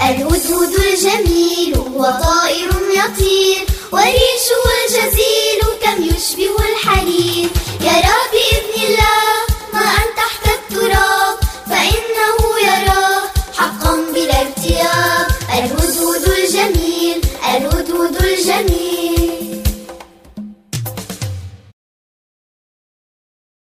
الهدهد الجميل هو طائر يطير، وريشه الجزيل كم يشبه الحرير. يرى بإذن الله ما أن تحت التراب، فإنه يراه حقا بلا ارتياب. الهدهد الجميل، الهدهد الجميل.